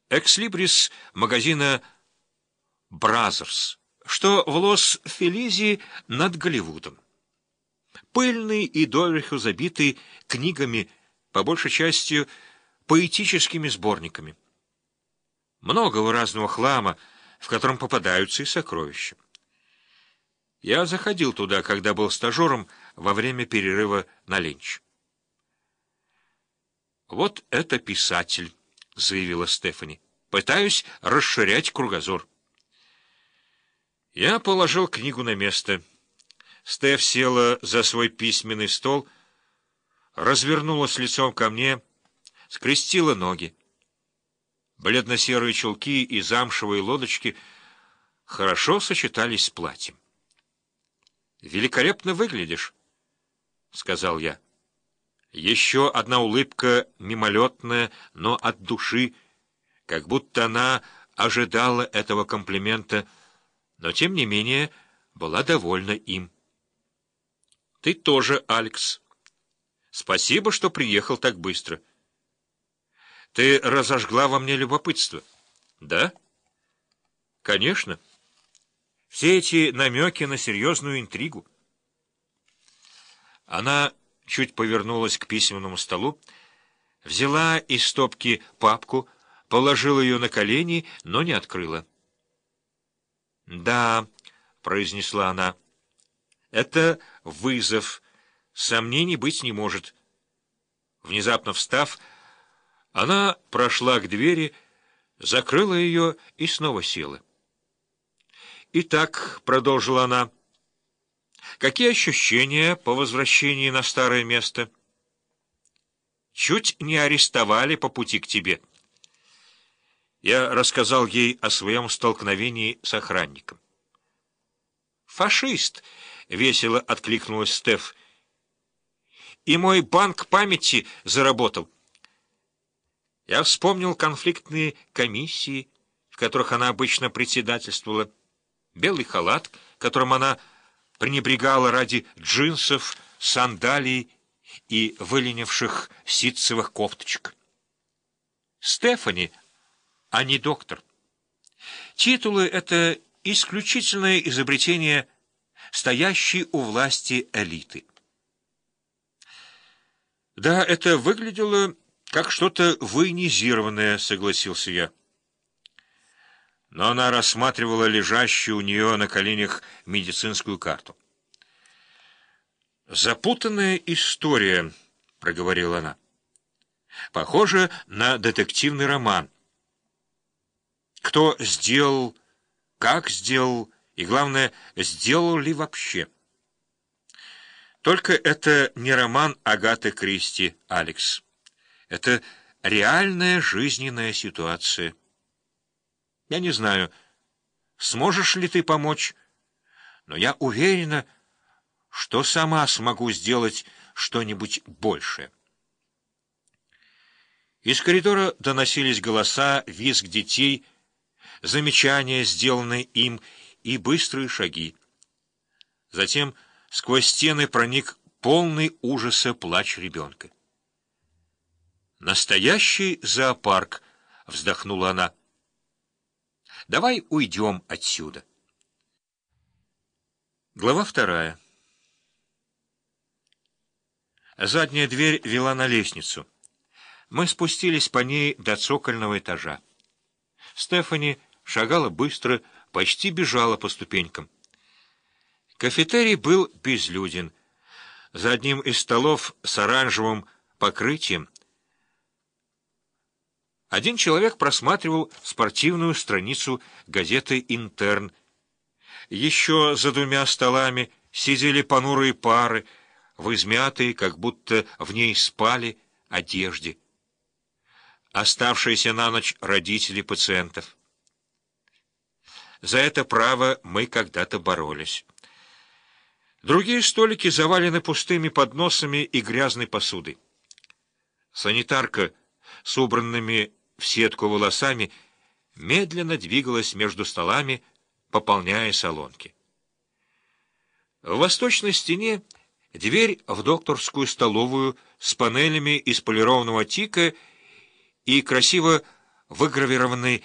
экслибрис магазина «Бразерс», что в Лос-Фелизе над Голливудом. Пыльный и доверху забитый книгами, по большей части поэтическими сборниками. Многого разного хлама, в котором попадаются и сокровища. Я заходил туда, когда был стажером во время перерыва на ленч. «Вот это писатель», — заявила Стефани. «Пытаюсь расширять кругозор». Я положил книгу на место. Стеф села за свой письменный стол, развернулась лицом ко мне, скрестила ноги. Бледно-серые чулки и замшевые лодочки хорошо сочетались с платьем. «Великолепно выглядишь», — сказал я. Еще одна улыбка мимолетная, но от души, как будто она ожидала этого комплимента, но, тем не менее, была довольна им. «Ты тоже, Алекс. Спасибо, что приехал так быстро. Ты разожгла во мне любопытство». «Да?» «Конечно. Все эти намеки на серьезную интригу». Она чуть повернулась к письменному столу, взяла из стопки папку, положила ее на колени, но не открыла. «Да», — произнесла она, — «это вызов, сомнений быть не может». Внезапно встав, она прошла к двери, закрыла ее и снова села. «Итак», — продолжила она, — «какие ощущения по возвращении на старое место?» «Чуть не арестовали по пути к тебе». Я рассказал ей о своем столкновении с охранником. «Фашист!» — весело откликнулась Стеф. «И мой банк памяти заработал». Я вспомнил конфликтные комиссии, в которых она обычно председательствовала, белый халат, которым она пренебрегала ради джинсов, сандалий и выленивших ситцевых кофточек. Стефани, а не доктор. Титулы — это исключительное изобретение стоящей у власти элиты. «Да, это выглядело как что-то военизированное», — согласился я. Но она рассматривала лежащую у нее на коленях медицинскую карту. «Запутанная история», — проговорила она. «Похоже на детективный роман. Кто сделал, как сделал, и, главное, сделал ли вообще. Только это не роман Агаты Кристи, Алекс. Это реальная жизненная ситуация. Я не знаю, сможешь ли ты помочь, но я уверена, что сама смогу сделать что-нибудь большее». Из коридора доносились голоса, визг детей, замечания, сделанные им, и быстрые шаги. Затем сквозь стены проник полный ужаса плач ребенка. «Настоящий зоопарк», — вздохнула она. «Давай уйдем отсюда». Глава 2. Задняя дверь вела на лестницу. Мы спустились по ней до цокольного этажа. Стефани шагала быстро, почти бежала по ступенькам. Кафетерий был безлюден. За одним из столов с оранжевым покрытием один человек просматривал спортивную страницу газеты «Интерн». Еще за двумя столами сидели понурые пары, в измятой, как будто в ней спали, одежде. Оставшиеся на ночь родители пациентов. За это право мы когда-то боролись. Другие столики завалены пустыми подносами и грязной посудой. Санитарка с убранными в сетку волосами медленно двигалась между столами, пополняя салонки. В восточной стене дверь в докторскую столовую с панелями из полированного тика и красиво выгравированный